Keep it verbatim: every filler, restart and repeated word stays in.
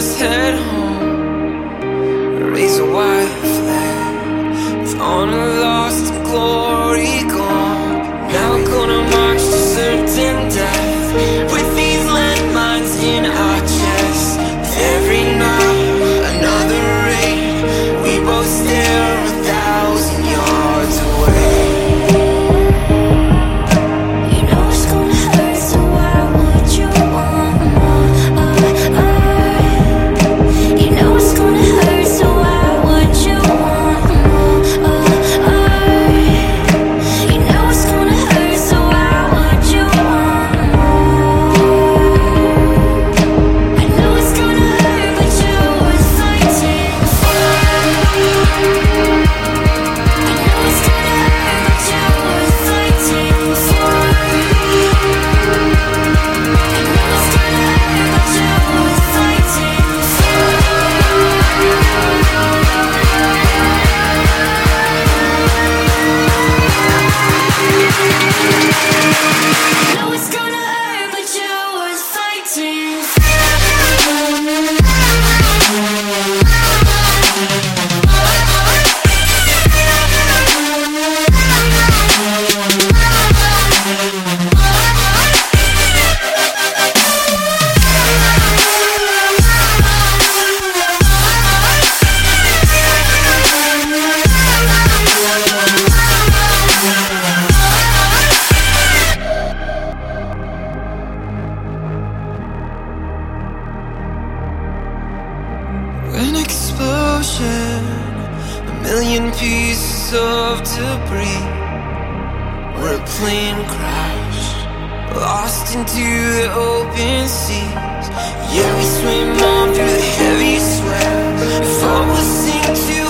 must head home, raise a white flag with honor lost and glory gone. Now we're gonna march to certain death with these landmines in our chests. With every night, another rain, we both stare a thousand yards away. An explosion, a million pieces of debris, where a plane crashed, lost into the open seas. Yeah, we swim on through the heavy swell, thought we'll sink to